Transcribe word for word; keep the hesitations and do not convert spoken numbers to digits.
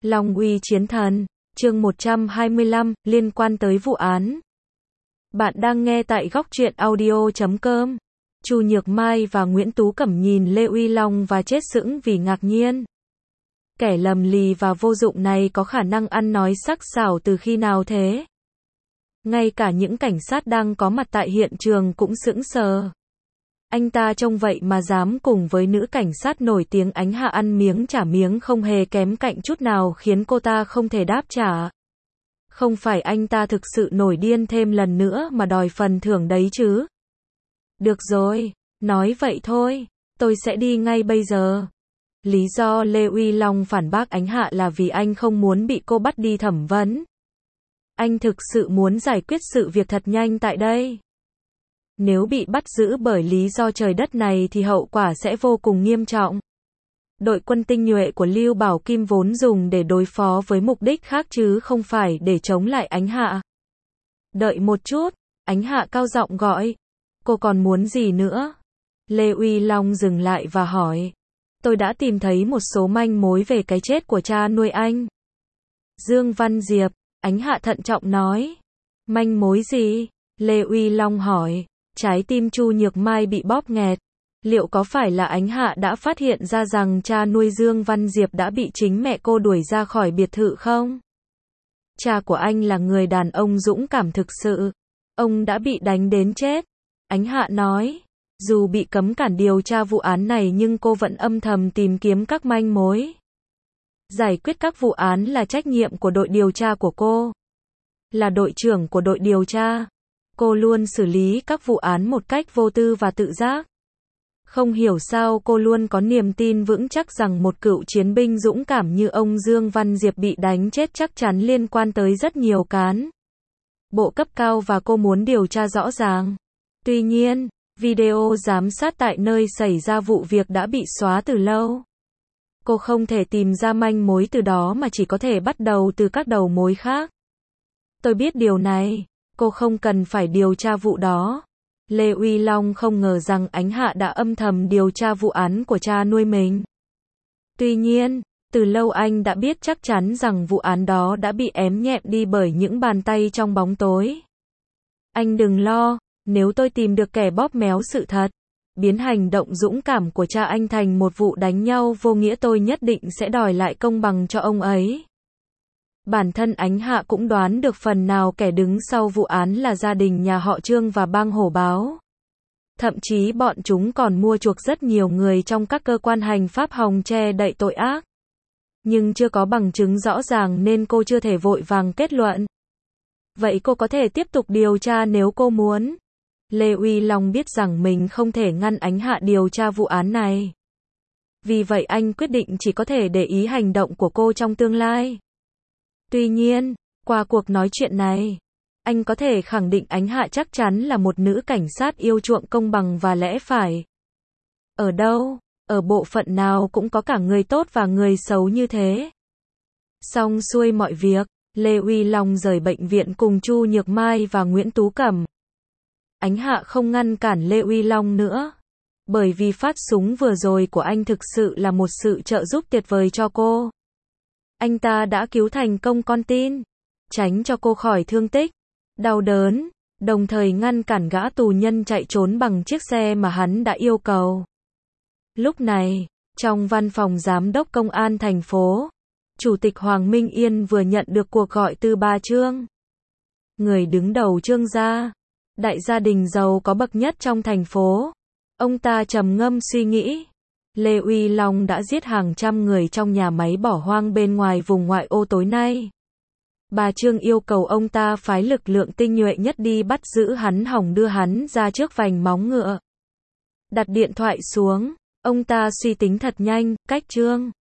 Long uy chiến thần, chương một trăm hai mươi lăm, liên quan tới vụ án. Bạn đang nghe tại góc truyện audio chấm com. Chu Nhược Mai và Nguyễn Tú Cẩm nhìn Lê Uy Long và chết sững vì ngạc nhiên. Kẻ lầm lì và vô dụng này có khả năng ăn nói sắc sảo từ khi nào thế? Ngay cả những cảnh sát đang có mặt tại hiện trường cũng sững sờ. Anh ta trông vậy mà dám cùng với nữ cảnh sát nổi tiếng Ánh Hạ ăn miếng trả miếng không hề kém cạnh chút nào, khiến cô ta không thể đáp trả. Không phải anh ta thực sự nổi điên thêm lần nữa mà đòi phần thưởng đấy chứ? Được rồi, nói vậy thôi, tôi sẽ đi ngay bây giờ. Lý do Lê Uy Long phản bác Ánh Hạ là vì anh không muốn bị cô bắt đi thẩm vấn. Anh thực sự muốn giải quyết sự việc thật nhanh tại đây. Nếu bị bắt giữ bởi lý do trời đất này thì hậu quả sẽ vô cùng nghiêm trọng. Đội quân tinh nhuệ của Lưu Bảo Kim vốn dùng để đối phó với mục đích khác chứ không phải để chống lại Ánh Hạ. Đợi một chút, Ánh Hạ cao giọng gọi. Cô còn muốn gì nữa? Lê Uy Long dừng lại và hỏi. Tôi đã tìm thấy một số manh mối về cái chết của cha nuôi anh. Dương Văn Diệp, Ánh Hạ thận trọng nói. Manh mối gì? Lê Uy Long hỏi. Trái tim Chu Nhược Mai bị bóp nghẹt. Liệu có phải là Ánh Hạ đã phát hiện ra rằng cha nuôi Dương Văn Diệp đã bị chính mẹ cô đuổi ra khỏi biệt thự không? Cha của anh là người đàn ông dũng cảm thực sự. Ông đã bị đánh đến chết. Ánh Hạ nói. Dù bị cấm cản điều tra vụ án này nhưng cô vẫn âm thầm tìm kiếm các manh mối. Giải quyết các vụ án là trách nhiệm của đội điều tra của cô. Là đội trưởng của đội điều tra, cô luôn xử lý các vụ án một cách vô tư và tự giác. Không hiểu sao cô luôn có niềm tin vững chắc rằng một cựu chiến binh dũng cảm như ông Dương Văn Diệp bị đánh chết chắc chắn liên quan tới rất nhiều cán bộ cấp cao và cô muốn điều tra rõ ràng. Tuy nhiên, video giám sát tại nơi xảy ra vụ việc đã bị xóa từ lâu. Cô không thể tìm ra manh mối từ đó mà chỉ có thể bắt đầu từ các đầu mối khác. Tôi biết điều này, cô không cần phải điều tra vụ đó. Lê Uy Long không ngờ rằng Ánh Hạ đã âm thầm điều tra vụ án của cha nuôi mình. Tuy nhiên, từ lâu anh đã biết chắc chắn rằng vụ án đó đã bị ém nhẹm đi bởi những bàn tay trong bóng tối. Anh đừng lo, nếu tôi tìm được kẻ bóp méo sự thật, biến hành động dũng cảm của cha anh thành một vụ đánh nhau vô nghĩa, tôi nhất định sẽ đòi lại công bằng cho ông ấy. Bản thân Ánh Hạ cũng đoán được phần nào kẻ đứng sau vụ án là gia đình nhà họ Trương và bang hổ báo. Thậm chí bọn chúng còn mua chuộc rất nhiều người trong các cơ quan hành pháp hòng che đậy tội ác. Nhưng chưa có bằng chứng rõ ràng nên cô chưa thể vội vàng kết luận. Vậy cô có thể tiếp tục điều tra nếu cô muốn. Lê Uy Long biết rằng mình không thể ngăn Ánh Hạ điều tra vụ án này. Vì vậy anh quyết định chỉ có thể để ý hành động của cô trong tương lai. Tuy nhiên, qua cuộc nói chuyện này, anh có thể khẳng định Ánh Hạ chắc chắn là một nữ cảnh sát yêu chuộng công bằng và lẽ phải. Ở đâu, ở bộ phận nào cũng có cả người tốt và người xấu như thế. Xong xuôi mọi việc, Lê Uy Long rời bệnh viện cùng Chu Nhược Mai và Nguyễn Tú Cẩm. Ánh Hạ không ngăn cản Lê Uy Long nữa. Bởi vì phát súng vừa rồi của anh thực sự là một sự trợ giúp tuyệt vời cho cô. Anh ta đã cứu thành công con tin, tránh cho cô khỏi thương tích, đau đớn, đồng thời ngăn cản gã tù nhân chạy trốn bằng chiếc xe mà hắn đã yêu cầu. Lúc này, trong văn phòng giám đốc công an thành phố, Chủ tịch Hoàng Minh Yên vừa nhận được cuộc gọi từ bà Trương. Người đứng đầu Trương gia, đại gia đình giàu có bậc nhất trong thành phố. Ông ta trầm ngâm suy nghĩ. Lê Uy Long đã giết hàng trăm người trong nhà máy bỏ hoang bên ngoài vùng ngoại ô tối nay. Bà Trương yêu cầu ông ta phái lực lượng tinh nhuệ nhất đi bắt giữ hắn hòng đưa hắn ra trước vành móng ngựa. Đặt điện thoại xuống, ông ta suy tính thật nhanh, cách Trương